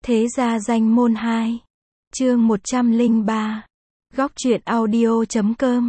Thế gia danh môn 2. Chương 103. Góc truyện audio.com.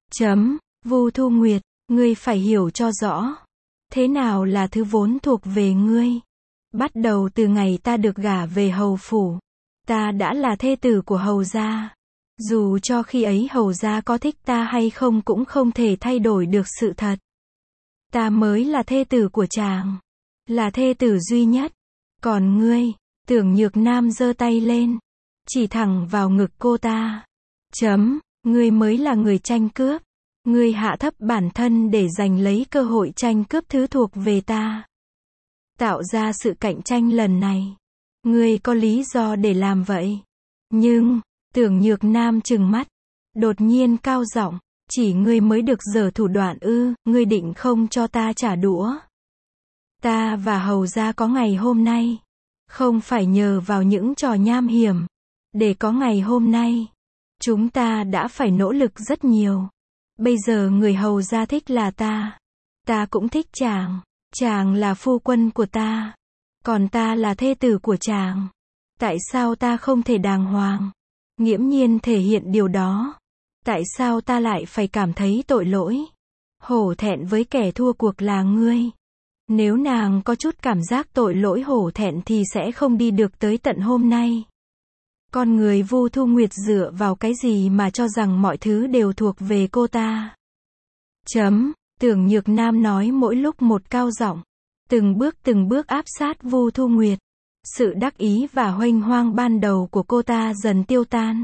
Vu Thu Nguyệt, ngươi phải hiểu cho rõ. Thế nào là thứ vốn thuộc về ngươi? Bắt đầu từ ngày ta được gả về hầu phủ, ta đã là thê tử của hầu gia. Dù cho khi ấy hầu gia có thích ta hay không cũng không thể thay đổi được sự thật. Ta mới là thê tử của chàng, là thê tử duy nhất. Còn ngươi, Tưởng Nhược Nam giơ tay lên, chỉ thẳng vào ngực cô ta. Ngươi mới là người tranh cướp. Ngươi hạ thấp bản thân để giành lấy cơ hội tranh cướp thứ thuộc về ta. Tạo ra sự cạnh tranh lần này. Ngươi có lý do để làm vậy. Nhưng, Tưởng Nhược Nam trừng mắt, đột nhiên cao giọng, chỉ ngươi mới được giở thủ đoạn ư? Ngươi định không cho ta trả đũa? Ta và hầu gia có ngày hôm nay, không phải nhờ vào những trò nham hiểm. Để có ngày hôm nay, chúng ta đã phải nỗ lực rất nhiều. Bây giờ người hầu gia thích là ta. Ta cũng thích chàng. Chàng là phu quân của ta. Còn ta là thê tử của chàng. Tại sao ta không thể đàng hoàng, nghiễm nhiên thể hiện điều đó? Tại sao ta lại phải cảm thấy tội lỗi, hổ thẹn với kẻ thua cuộc là ngươi? Nếu nàng có chút cảm giác tội lỗi hổ thẹn thì sẽ không đi được tới tận hôm nay. Con người Vu Thu Nguyệt dựa vào cái gì mà cho rằng mọi thứ đều thuộc về cô ta? Tưởng Nhược Nam nói mỗi lúc một cao giọng, từng bước áp sát Vu Thu Nguyệt. Sự đắc ý và huênh hoang ban đầu của cô ta dần tiêu tan.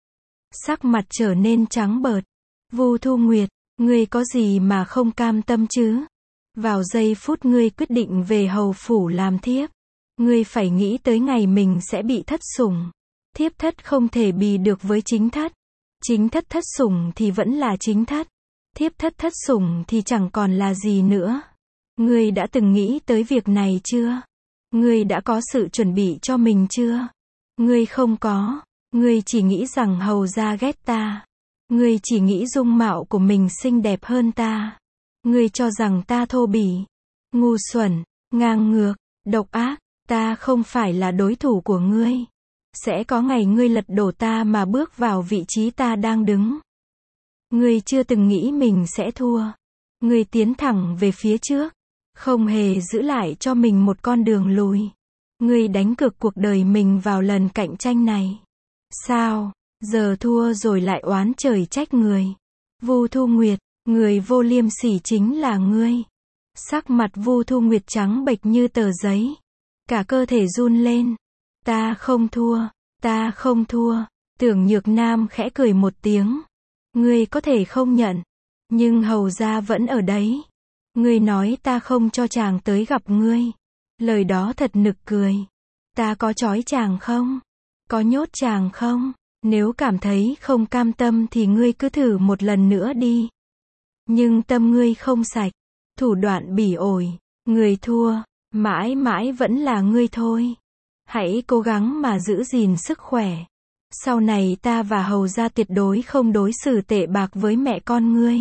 Sắc mặt trở nên trắng bệch. Vu Thu Nguyệt, ngươi có gì mà không cam tâm chứ? Vào giây phút ngươi quyết định về hầu phủ làm thiếp, ngươi phải nghĩ tới ngày mình sẽ bị thất sủng. Thiếp thất không thể bì được với chính thất. Chính thất thất sủng thì vẫn là chính thất. Thiếp thất thất sủng thì chẳng còn là gì nữa. Ngươi đã từng nghĩ tới việc này chưa? Ngươi đã có sự chuẩn bị cho mình chưa? Ngươi không có. Ngươi chỉ nghĩ rằng hầu gia ghét ta. Ngươi chỉ nghĩ dung mạo của mình xinh đẹp hơn ta. Ngươi cho rằng ta thô bỉ, ngu xuẩn, ngang ngược, độc ác. Ta không phải là đối thủ của ngươi. Sẽ có ngày ngươi lật đổ ta mà bước vào vị trí ta đang đứng. Ngươi chưa từng nghĩ mình sẽ thua. Ngươi tiến thẳng về phía trước, không hề giữ lại cho mình một con đường lùi. Ngươi đánh cược cuộc đời mình vào lần cạnh tranh này. Sao, giờ thua rồi lại oán trời trách người? Vu Thu Nguyệt, người vô liêm sỉ chính là ngươi. Sắc mặt Vu Thu Nguyệt trắng bệch như tờ giấy, cả cơ thể run lên. Ta không thua, ta không thua. Tưởng Nhược Nam khẽ cười một tiếng. Ngươi có thể không nhận, nhưng hầu gia vẫn ở đấy. Ngươi nói ta không cho chàng tới gặp ngươi. Lời đó thật nực cười. Ta có trói chàng không? Có nhốt chàng không? Nếu cảm thấy không cam tâm thì ngươi cứ thử một lần nữa đi. Nhưng tâm ngươi không sạch, thủ đoạn bỉ ổi, người thua, mãi mãi vẫn là ngươi thôi. Hãy cố gắng mà giữ gìn sức khỏe. Sau này ta và hầu gia tuyệt đối không đối xử tệ bạc với mẹ con ngươi.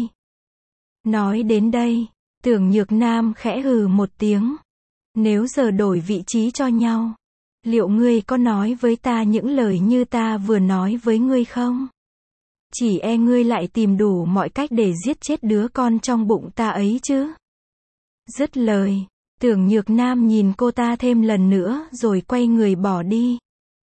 Nói đến đây, Tưởng Nhược Nam khẽ hừ một tiếng. Nếu giờ đổi vị trí cho nhau, liệu ngươi có nói với ta những lời như ta vừa nói với ngươi không? Chỉ e ngươi lại tìm đủ mọi cách để giết chết đứa con trong bụng ta ấy chứ. Dứt lời, Tưởng Nhược Nam nhìn cô ta thêm lần nữa rồi quay người bỏ đi.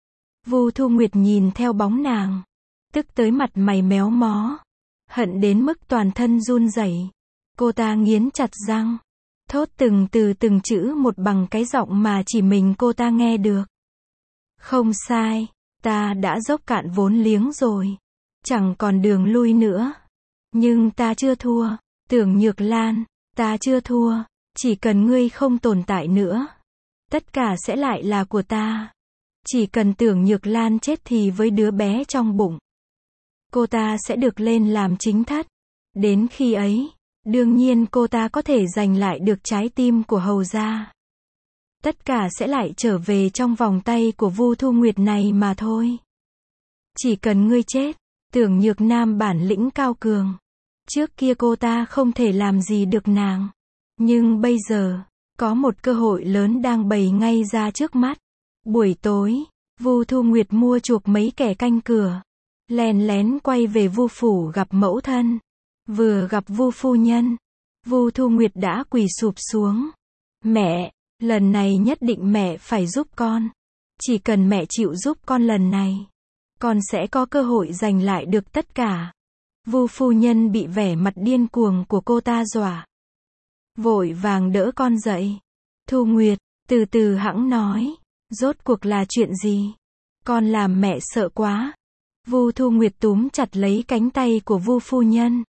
Vu Thu Nguyệt nhìn theo bóng nàng, tức tới mặt mày méo mó, hận đến mức toàn thân run rẩy. Cô ta nghiến chặt răng, thốt từng từ từng chữ một bằng cái giọng mà chỉ mình cô ta nghe được. Không sai, ta đã dốc cạn vốn liếng rồi, chẳng còn đường lui nữa. Nhưng ta chưa thua, Tưởng Nhược Lan, ta chưa thua. Chỉ cần ngươi không tồn tại nữa, tất cả sẽ lại là của ta. Chỉ cần Tưởng Nhược Lan chết thì với đứa bé trong bụng, cô ta sẽ được lên làm chính thất. Đến khi ấy, đương nhiên cô ta có thể giành lại được trái tim của hầu gia. Tất cả sẽ lại trở về trong vòng tay của Vu Thu Nguyệt này mà thôi. Chỉ cần ngươi chết, Tưởng Nhược Nam bản lĩnh cao cường. Trước kia cô ta không thể làm gì được nàng. Nhưng bây giờ, có một cơ hội lớn đang bày ngay ra trước mắt. Buổi tối, Vu Thu Nguyệt mua chuộc mấy kẻ canh cửa, lén lén quay về Vu phủ gặp mẫu thân. Vừa gặp Vu phu nhân, Vu Thu Nguyệt đã quỳ sụp xuống. Mẹ, lần này nhất định mẹ phải giúp con. Chỉ cần mẹ chịu giúp con lần này, con sẽ có cơ hội giành lại được tất cả. Vu phu nhân bị vẻ mặt điên cuồng của cô ta dọa, vội vàng đỡ con dậy. Thu Nguyệt, từ từ hẵng nói, rốt cuộc là chuyện gì? Con làm mẹ sợ quá. Vu Thu Nguyệt túm chặt lấy cánh tay của Vu phu nhân.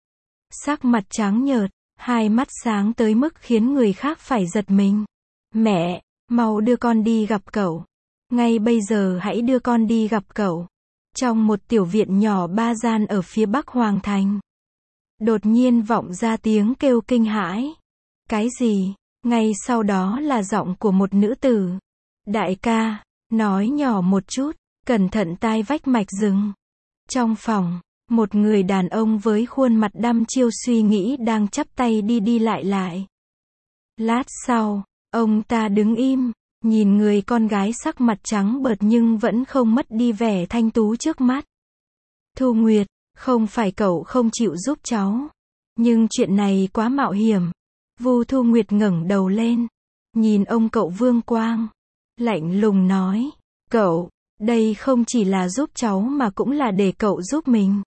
Sắc mặt trắng nhợt, hai mắt sáng tới mức khiến người khác phải giật mình. Mẹ, mau đưa con đi gặp cậu. Ngay bây giờ hãy đưa con đi gặp cậu. Trong một tiểu viện nhỏ 3 gian ở phía bắc Hoàng Thành, đột nhiên vọng ra tiếng kêu kinh hãi. Cái gì? Ngay sau đó là giọng của một nữ tử. Đại ca, nói nhỏ một chút, cẩn thận tai vách mạch rừng. Trong phòng, một người đàn ông với khuôn mặt đăm chiêu suy nghĩ đang chắp tay đi đi lại lại. Lát sau, ông ta đứng im, nhìn người con gái sắc mặt trắng bợt nhưng vẫn không mất đi vẻ thanh tú trước mắt. Thu Nguyệt, không phải cậu không chịu giúp cháu, nhưng chuyện này quá mạo hiểm. Vu Thu Nguyệt ngẩng đầu lên, nhìn ông cậu Vương Quang, lạnh lùng nói, cậu, đây không chỉ là giúp cháu mà cũng là để cậu giúp mình.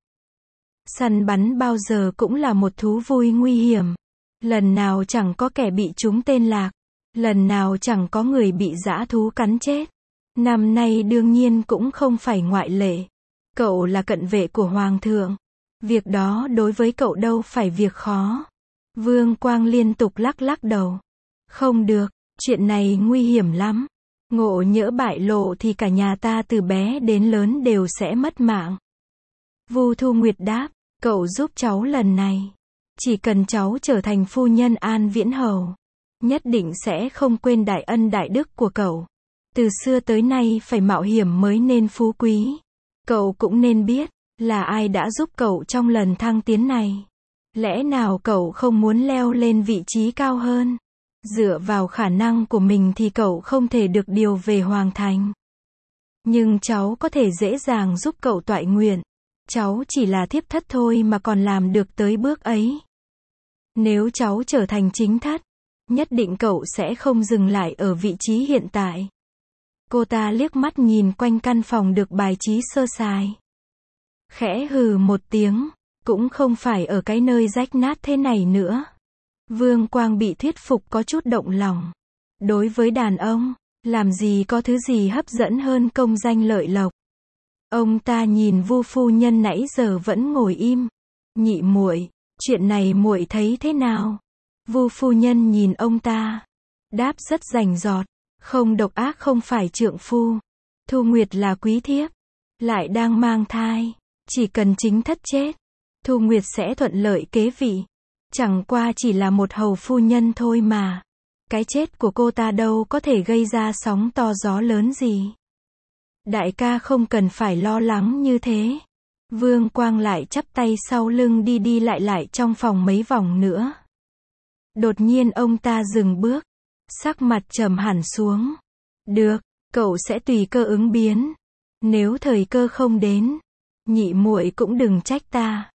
Săn bắn bao giờ cũng là một thú vui nguy hiểm. Lần nào chẳng có kẻ bị trúng tên lạc, lần nào chẳng có người bị dã thú cắn chết. Năm nay đương nhiên cũng không phải ngoại lệ. Cậu là cận vệ của Hoàng thượng. Việc đó đối với cậu đâu phải việc khó. Vương Quang liên tục lắc lắc đầu. Không được, chuyện này nguy hiểm lắm. Ngộ nhỡ bại lộ thì cả nhà ta từ bé đến lớn đều sẽ mất mạng. Vu Thu Nguyệt đáp, cậu giúp cháu lần này. Chỉ cần cháu trở thành phu nhân An Viễn Hầu, nhất định sẽ không quên đại ân đại đức của cậu. Từ xưa tới nay phải mạo hiểm mới nên phú quý. Cậu cũng nên biết, là ai đã giúp cậu trong lần thăng tiến này. Lẽ nào cậu không muốn leo lên vị trí cao hơn? Dựa vào khả năng của mình thì cậu không thể được điều về Hoàng Thành. Nhưng cháu có thể dễ dàng giúp cậu toại nguyện. Cháu chỉ là thiếp thất thôi mà còn làm được tới bước ấy. Nếu cháu trở thành chính thất, nhất định cậu sẽ không dừng lại ở vị trí hiện tại. Cô ta liếc mắt nhìn quanh căn phòng được bài trí sơ sài. Khẽ hừ một tiếng, cũng không phải ở cái nơi rách nát thế này nữa. Vương Quang bị thuyết phục có chút động lòng. Đối với đàn ông, làm gì có thứ gì hấp dẫn hơn công danh lợi lộc. Ông ta nhìn Vu phu nhân nãy giờ vẫn ngồi im. Nhị muội, chuyện này muội thấy thế nào? Vu phu nhân nhìn ông ta, đáp rất rành rọt, không độc ác không phải trượng phu. Thu Nguyệt là quý thiếp, lại đang mang thai, chỉ cần chính thất chết, Thu Nguyệt sẽ thuận lợi kế vị. Chẳng qua chỉ là một hầu phu nhân thôi mà. Cái chết của cô ta đâu có thể gây ra sóng to gió lớn gì. Đại ca không cần phải lo lắng như thế. Vương Quang lại chắp tay sau lưng đi đi lại lại trong phòng mấy vòng nữa. Đột nhiên ông ta dừng bước, sắc mặt trầm hẳn xuống. Được, cậu sẽ tùy cơ ứng biến. Nếu thời cơ không đến, nhị muội cũng đừng trách ta.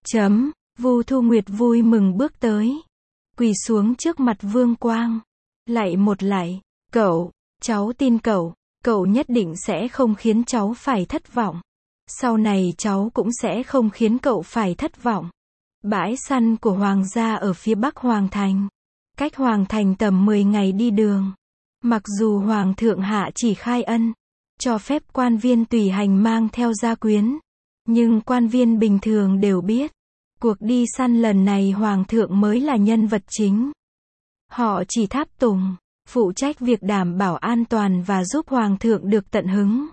Vu Thu Nguyệt vui mừng bước tới, quỳ xuống trước mặt Vương Quang, lạy một lạy. Cậu, cháu tin cậu, cậu nhất định sẽ không khiến cháu phải thất vọng. Sau này cháu cũng sẽ không khiến cậu phải thất vọng. Bãi săn của Hoàng gia ở phía bắc Hoàng Thành, cách Hoàng Thành tầm 10 ngày đi đường. Mặc dù Hoàng thượng hạ chỉ khai ân, cho phép quan viên tùy hành mang theo gia quyến, nhưng quan viên bình thường đều biết, cuộc đi săn lần này Hoàng thượng mới là nhân vật chính. Họ chỉ tháp tùng, phụ trách việc đảm bảo an toàn và giúp Hoàng thượng được tận hứng.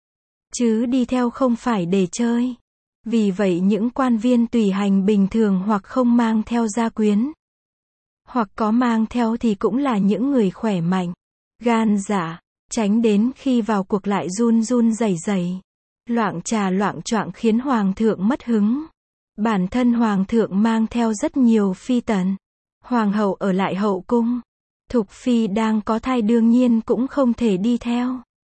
Chứ đi theo không phải để chơi. Vì vậy những quan viên tùy hành bình thường hoặc không mang theo gia quyến, hoặc có mang theo thì cũng là những người khỏe mạnh, gan dạ, tránh đến khi vào cuộc lại run run rẩy rẩy, loạng trà loạng choạng khiến Hoàng thượng mất hứng. Bản thân Hoàng thượng mang theo rất nhiều phi tần. Hoàng hậu ở lại hậu cung. Thục phi đang có thai đương nhiên cũng không thể đi theo.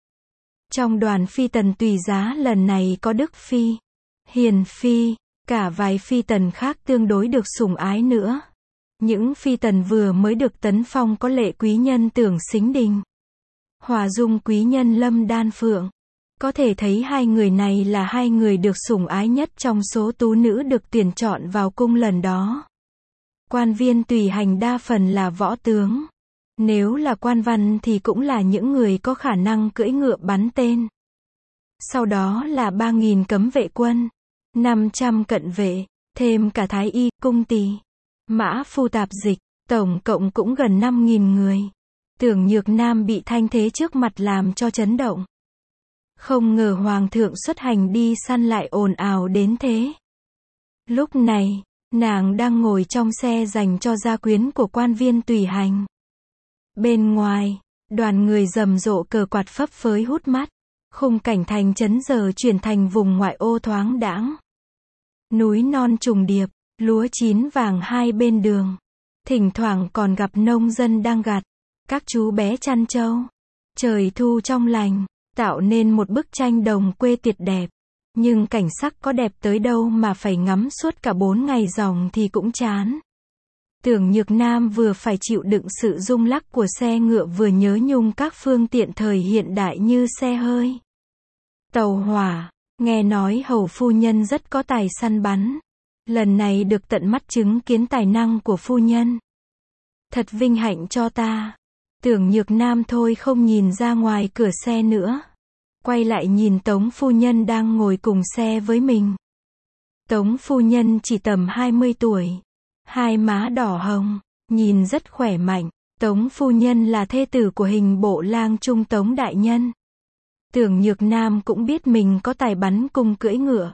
Trong đoàn phi tần tùy giá lần này có Đức Phi, Hiền Phi, cả vài phi tần khác tương đối được sủng ái nữa. Những phi tần vừa mới được tấn phong có Lệ quý nhân Tưởng Sính Đình, Hòa Dung quý nhân Lâm Đan Phượng. Có thể thấy hai người này là hai người được sủng ái nhất trong số tú nữ được tuyển chọn vào cung lần đó. Quan viên tùy hành đa phần là võ tướng. Nếu là quan văn thì cũng là những người có khả năng cưỡi ngựa bắn tên. Sau đó là 3.000 cấm vệ quân, 500 cận vệ, thêm cả thái y, cung tỳ, mã phu tạp dịch, tổng cộng cũng gần 5.000 người. Tưởng Nhược Nam bị thanh thế trước mặt làm cho chấn động. Không ngờ hoàng thượng xuất hành đi săn lại ồn ào đến thế. Lúc này, nàng đang ngồi trong xe dành cho gia quyến của quan viên tùy hành. Bên ngoài, đoàn người rầm rộ cờ quạt phấp phới hút mắt. Khung cảnh thành trấn giờ chuyển thành vùng ngoại ô thoáng đãng. Núi non trùng điệp, lúa chín vàng hai bên đường. Thỉnh thoảng còn gặp nông dân đang gặt, các chú bé chăn trâu. Trời thu trong lành, tạo nên một bức tranh đồng quê tuyệt đẹp. Nhưng cảnh sắc có đẹp tới đâu mà phải ngắm suốt cả 4 ngày ròng thì cũng chán. Tưởng Nhược Nam vừa phải chịu đựng sự rung lắc của xe ngựa vừa nhớ nhung các phương tiện thời hiện đại như xe hơi, tàu hỏa. Nghe nói hầu phu nhân rất có tài săn bắn. Lần này được tận mắt chứng kiến tài năng của phu nhân. Thật vinh hạnh cho ta. Tưởng Nhược Nam thôi không nhìn ra ngoài cửa xe nữa. Quay lại nhìn Tống phu nhân đang ngồi cùng xe với mình. Tống phu nhân chỉ tầm 20 tuổi. Hai má đỏ hồng, nhìn rất khỏe mạnh. Tống phu nhân là thê tử của Hình bộ lang trung Tống đại nhân. Tưởng Nhược Nam cũng biết mình có tài bắn cung cưỡi ngựa.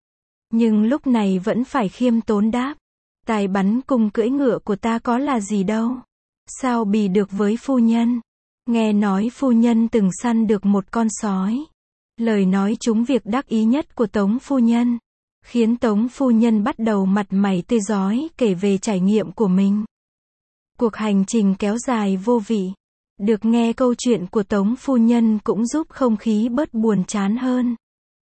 Nhưng lúc này vẫn phải khiêm tốn đáp. Tài bắn cung cưỡi ngựa của ta có là gì đâu. Sao bì được với phu nhân. Nghe nói phu nhân từng săn được một con sói. Lời nói trúng việc đắc ý nhất của Tống phu nhân, khiến Tống phu nhân bắt đầu mặt mày tươi rói kể về trải nghiệm của mình. Cuộc hành trình kéo dài vô vị. Được nghe câu chuyện của Tống phu nhân cũng giúp không khí bớt buồn chán hơn.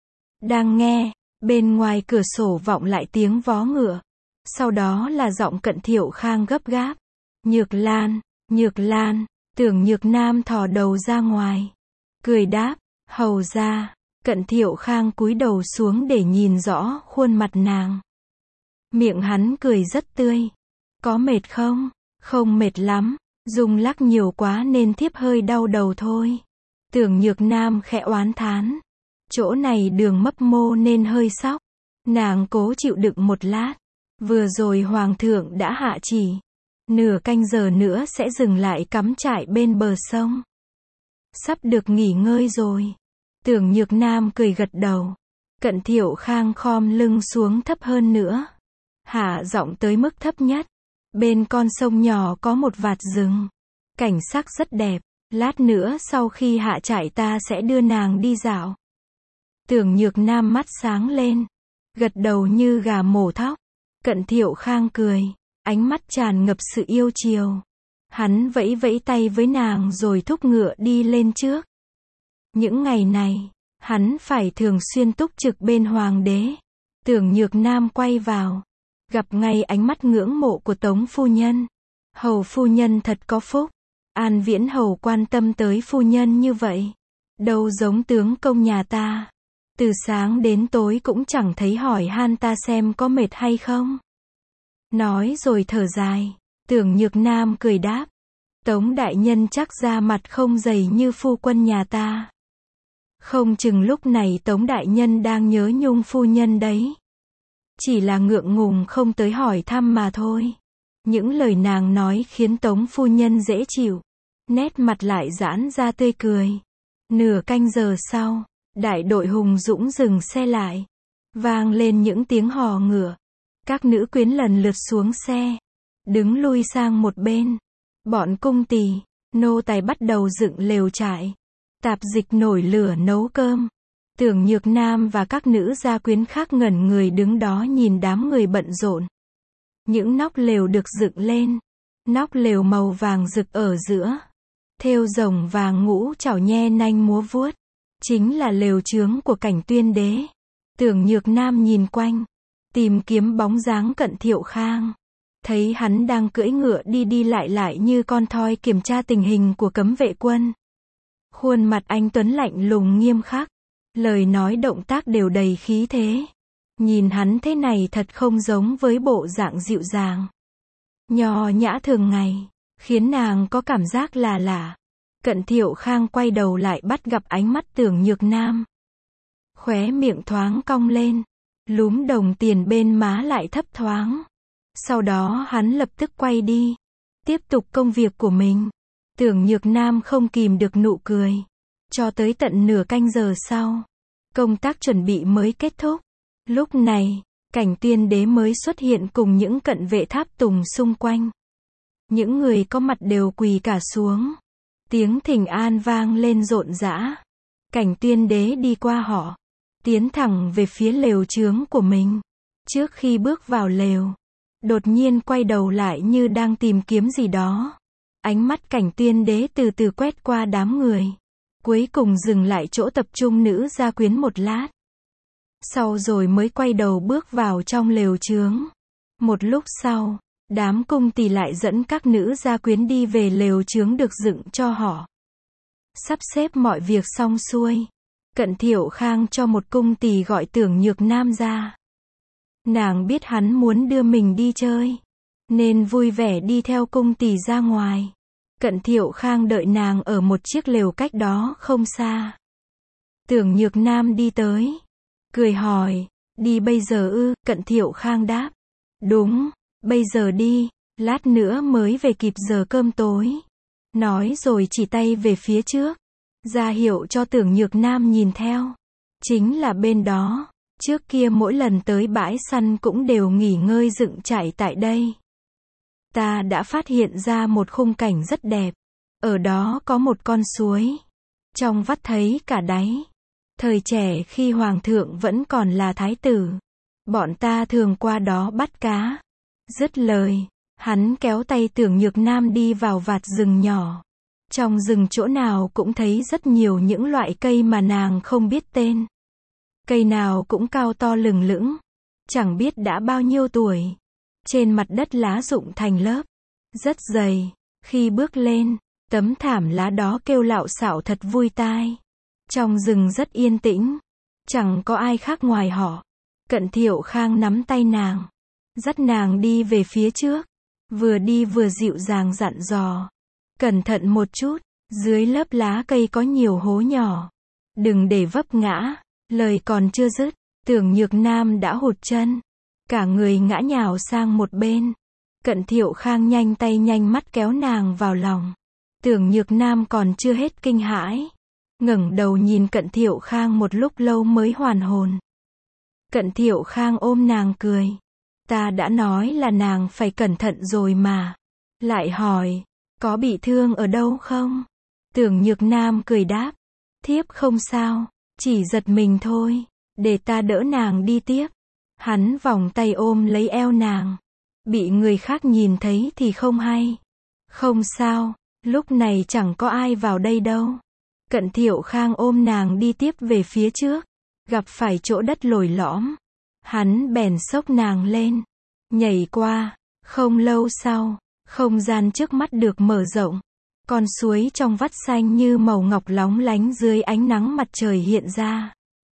Đang nghe, bên ngoài cửa sổ vọng lại tiếng vó ngựa. Sau đó là giọng Cận Thiệu Khang gấp gáp. Nhược Lan, Nhược Lan. Tưởng Nhược Nam thò đầu ra ngoài, cười đáp, hầu ra. Cận Thiệu Khang cúi đầu xuống để nhìn rõ khuôn mặt nàng. Miệng hắn cười rất tươi. Có mệt không? Không mệt lắm, Dung lắc nhiều quá nên thiếp hơi đau đầu thôi. Tưởng Nhược Nam khẽ oán thán. Chỗ này đường mấp mô nên hơi sóc. Nàng cố chịu đựng một lát. Vừa rồi hoàng thượng đã hạ chỉ. Nửa canh giờ nữa sẽ dừng lại cắm trại bên bờ sông. Sắp được nghỉ ngơi rồi. Tưởng Nhược Nam cười gật đầu. Cận Thiệu Khang khom lưng xuống thấp hơn nữa. Hạ giọng tới mức thấp nhất. Bên con sông nhỏ có một vạt rừng. Cảnh sắc rất đẹp. Lát nữa sau khi hạ trại ta sẽ đưa nàng đi dạo. Tưởng Nhược Nam mắt sáng lên. Gật đầu như gà mổ thóc. Cận Thiệu Khang cười. Ánh mắt tràn ngập sự yêu chiều. Hắn vẫy vẫy tay với nàng rồi thúc ngựa đi lên trước. Những ngày này, hắn phải thường xuyên túc trực bên hoàng đế. Tưởng Nhược Nam quay vào, gặp ngay ánh mắt ngưỡng mộ của Tống phu nhân. Hầu phu nhân thật có phúc. An Viễn hầu quan tâm tới phu nhân như vậy. Đâu giống tướng công nhà ta. Từ sáng đến tối cũng chẳng thấy hỏi han ta xem có mệt hay không. Nói rồi thở dài. Tưởng Nhược Nam cười đáp. Tống đại nhân chắc da mặt không dày như phu quân nhà ta. Không chừng lúc này Tống đại nhân đang nhớ nhung phu nhân đấy. Chỉ là ngượng ngùng không tới hỏi thăm mà thôi. Những lời nàng nói khiến Tống phu nhân dễ chịu. Nét mặt lại giãn ra tươi cười. Nửa canh giờ sau, đại đội hùng dũng dừng xe lại. Vang lên những tiếng hò ngựa. Các nữ quyến lần lượt xuống xe. Đứng lui sang một bên. Bọn cung tỳ, nô tài bắt đầu dựng lều trại. Tạp dịch nổi lửa nấu cơm. Tưởng Nhược Nam và các nữ gia quyến khác ngẩn người đứng đó nhìn đám người bận rộn. Những nóc lều được dựng lên. Nóc lều màu vàng rực ở giữa. Thêu rồng vàng ngũ trảo nhe nanh múa vuốt. chính là lều chướng của Cảnh Tuyên Đế. Tưởng Nhược Nam nhìn quanh, tìm kiếm bóng dáng Cận Thiệu Khang. Thấy hắn đang cưỡi ngựa đi đi lại lại như con thoi kiểm tra tình hình của cấm vệ quân. Khuôn mặt anh tuấn lạnh lùng nghiêm khắc, lời nói động tác đều đầy khí thế. Nhìn hắn thế này thật không giống với bộ dạng dịu dàng, nho nhã thường ngày, khiến nàng có cảm giác là lạ. Cận Thiệu Khang quay đầu lại bắt gặp ánh mắt Tưởng Nhược Nam. Khóe miệng thoáng cong lên, lúm đồng tiền bên má lại thấp thoáng. Sau đó hắn lập tức quay đi, tiếp tục công việc của mình. Tưởng Nhược Nam không kìm được nụ cười. Cho tới tận nửa canh giờ sau, công tác chuẩn bị mới kết thúc. Lúc này, Cảnh Tuyên Đế mới xuất hiện cùng những cận vệ tháp tùng xung quanh. Những người có mặt đều quỳ cả xuống. Tiếng thỉnh an vang lên rộn rã. Cảnh Tuyên Đế đi qua họ, tiến thẳng về phía lều chướng của mình. Trước khi bước vào lều, đột nhiên quay đầu lại như đang tìm kiếm gì đó. Ánh mắt Cảnh Tuyên Đế từ từ quét qua đám người, cuối cùng dừng lại chỗ tập trung nữ gia quyến một lát. Sau rồi mới quay đầu bước vào trong lều chướng. Một lúc sau, đám cung tỳ lại dẫn các nữ gia quyến đi về lều chướng được dựng cho họ. Sắp xếp mọi việc xong xuôi, Cận Thiệu Khang cho một cung tỳ gọi Tưởng Nhược Nam ra. Nàng biết hắn muốn đưa mình đi chơi, nên vui vẻ đi theo cung tỳ ra ngoài. Cận Thiệu Khang đợi nàng ở một chiếc lều cách đó không xa. Tưởng Nhược Nam đi tới, cười hỏi, đi bây giờ ư? Cận Thiệu Khang đáp, đúng, bây giờ đi, lát nữa mới về kịp giờ cơm tối. Nói rồi chỉ tay về phía trước, ra hiệu cho Tưởng Nhược Nam nhìn theo. Chính là bên đó, trước kia mỗi lần tới bãi săn cũng đều nghỉ ngơi dựng trại tại đây. Ta đã phát hiện ra một khung cảnh rất đẹp. Ở đó có một con suối, trong vắt thấy cả đáy. Thời trẻ khi hoàng thượng vẫn còn là thái tử, bọn ta thường qua đó bắt cá. Dứt lời, hắn kéo tay Tưởng Nhược Nam đi vào vạt rừng nhỏ. Trong rừng chỗ nào cũng thấy rất nhiều những loại cây mà nàng không biết tên. Cây nào cũng cao to lừng lững, chẳng biết đã bao nhiêu tuổi. Trên mặt đất lá rụng thành lớp, rất dày. Khi bước lên, tấm thảm lá đó kêu lạo xạo thật vui tai. Trong rừng rất yên tĩnh, chẳng có ai khác ngoài họ. Cận Thiệu Khang nắm tay nàng, dắt nàng đi về phía trước. Vừa đi vừa dịu dàng dặn dò, cẩn thận một chút, dưới lớp lá cây có nhiều hố nhỏ, đừng để vấp ngã. Lời còn chưa dứt, Tưởng Nhược Nam đã hụt chân, cả người ngã nhào sang một bên. Cận Thiệu Khang nhanh tay nhanh mắt kéo nàng vào lòng. Tưởng Nhược Nam còn chưa hết kinh hãi, ngẩng đầu nhìn Cận Thiệu Khang một lúc lâu mới hoàn hồn. Cận Thiệu Khang ôm nàng cười, ta đã nói là nàng phải cẩn thận rồi mà. Lại hỏi, có bị thương ở đâu không? Tưởng Nhược Nam cười đáp, thiếp không sao, chỉ giật mình thôi, để ta đỡ nàng đi tiếp. Hắn vòng tay ôm lấy eo nàng, bị người khác nhìn thấy thì không hay. Không sao, lúc này chẳng có ai vào đây đâu. Cận Thiệu Khang ôm nàng đi tiếp về phía trước, gặp phải chỗ đất lồi lõm, hắn bèn xốc nàng lên, nhảy qua. Không lâu sau, không gian trước mắt được mở rộng. Con suối trong vắt xanh như màu ngọc lóng lánh dưới ánh nắng mặt trời hiện ra.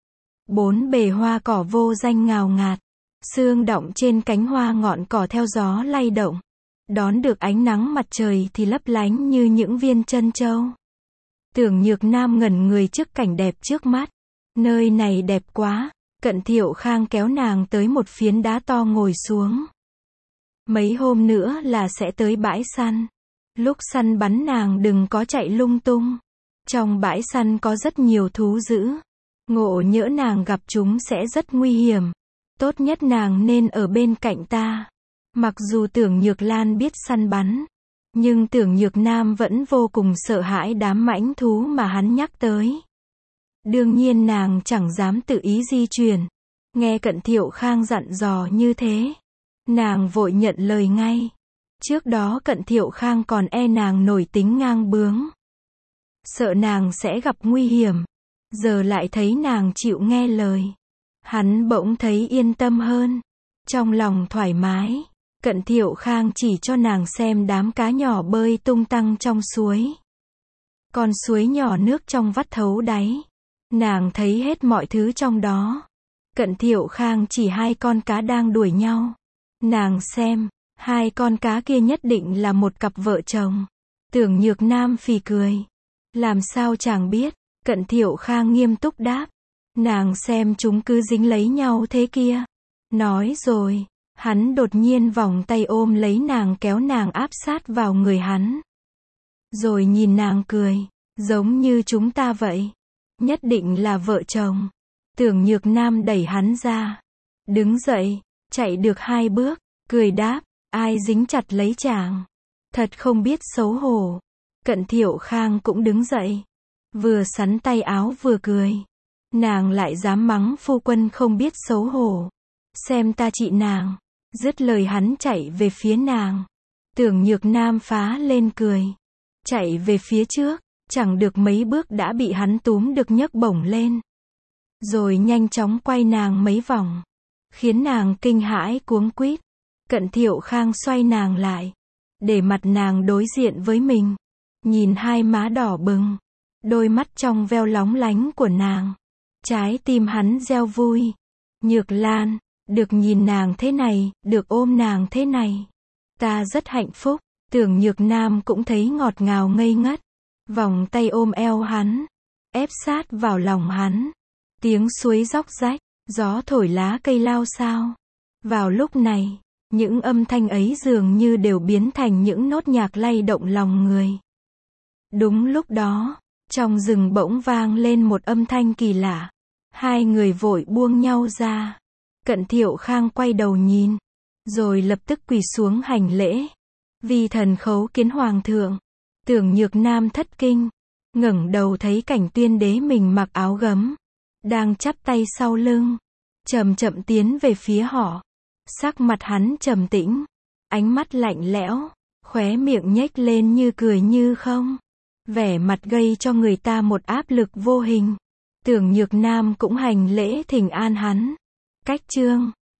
Bốn bề hoa cỏ vô danh ngào ngạt, sương đọng trên cánh hoa ngọn cỏ theo gió lay động. Đón được ánh nắng mặt trời thì lấp lánh như những viên trân châu. Tưởng Nhược Nam ngẩn người trước cảnh đẹp trước mắt. Nơi này đẹp quá. Cận Thiệu Khang kéo nàng tới một phiến đá to ngồi xuống. Mấy hôm nữa là sẽ tới bãi săn. Lúc săn bắn nàng đừng có chạy lung tung. Trong bãi săn có rất nhiều thú dữ. Ngộ nhỡ nàng gặp chúng sẽ rất nguy hiểm. Tốt nhất nàng nên ở bên cạnh ta. Mặc dù Tưởng Nhược Lan biết săn bắn, nhưng Tưởng Nhược Nam vẫn vô cùng sợ hãi đám mãnh thú mà hắn nhắc tới. Đương nhiên nàng chẳng dám tự ý di chuyển. Nghe Cận Thiệu Khang dặn dò như thế, nàng vội nhận lời ngay. Trước đó Cận Thiệu Khang còn e nàng nổi tính ngang bướng, sợ nàng sẽ gặp nguy hiểm. giờ lại thấy nàng chịu nghe lời. Hắn bỗng thấy yên tâm hơn, trong lòng thoải mái. Cận Thiệu Khang chỉ cho nàng xem đám cá nhỏ bơi tung tăng trong suối. Con suối nhỏ nước trong vắt thấu đáy. Nàng thấy hết mọi thứ trong đó. Cận Thiệu Khang chỉ 2 con cá đang đuổi nhau. Nàng xem, 2 con cá kia nhất định là một cặp vợ chồng. Tưởng Nhược Nam phì cười. Làm sao chàng biết? Cận Thiệu Khang nghiêm túc đáp. Nàng xem chúng cứ dính lấy nhau thế kia. Nói rồi, hắn đột nhiên vòng tay ôm lấy nàng kéo nàng áp sát vào người hắn. Rồi nhìn nàng cười, giống như chúng ta vậy. Nhất định là vợ chồng. Tưởng Nhược Nam đẩy hắn ra. Đứng dậy, chạy được 2 bước, cười đáp, ai dính chặt lấy chàng. Thật không biết xấu hổ. Cận Thiệu Khang cũng đứng dậy. Vừa sắn tay áo vừa cười. Nàng lại dám mắng phu quân không biết xấu hổ. Xem ta trị nàng. Dứt lời hắn chạy về phía nàng. Tưởng Nhược Nam phá lên cười. Chạy về phía trước, chẳng được mấy bước đã bị hắn túm được nhấc bổng lên. Rồi nhanh chóng quay nàng mấy vòng. Khiến nàng kinh hãi cuống quýt. Cận Thiệu Khang xoay nàng lại. Để mặt nàng đối diện với mình. Nhìn 2 má đỏ bừng. Đôi mắt trong veo lóng lánh của nàng. Trái tim hắn reo vui. Nhược Lan, được nhìn nàng thế này, được ôm nàng thế này. Ta rất hạnh phúc. Tưởng Nhược Nam cũng thấy ngọt ngào ngây ngất. Vòng tay ôm eo hắn. Ép sát vào lòng hắn. Tiếng suối róc rách. Gió thổi lá cây lao xao. Vào lúc này, những âm thanh ấy dường như đều biến thành những nốt nhạc lay động lòng người. Đúng lúc đó, trong rừng bỗng vang lên một âm thanh kỳ lạ. 2 người vội buông nhau ra. Cận Thiệu Khang quay đầu nhìn. Rồi lập tức quỳ xuống hành lễ. Vi thần khấu kiến hoàng thượng. Tưởng Nhược Nam thất kinh. Ngẩng đầu thấy Cảnh Tuyên đế mình mặc áo gấm. Đang chắp tay sau lưng. Chậm chậm tiến về phía họ. Sắc mặt hắn trầm tĩnh. Ánh mắt lạnh lẽo. Khóe miệng nhếch lên như cười như không. Vẻ mặt gây cho người ta một áp lực vô hình. Tưởng Nhược Nam cũng hành lễ thỉnh an hắn. Cách chương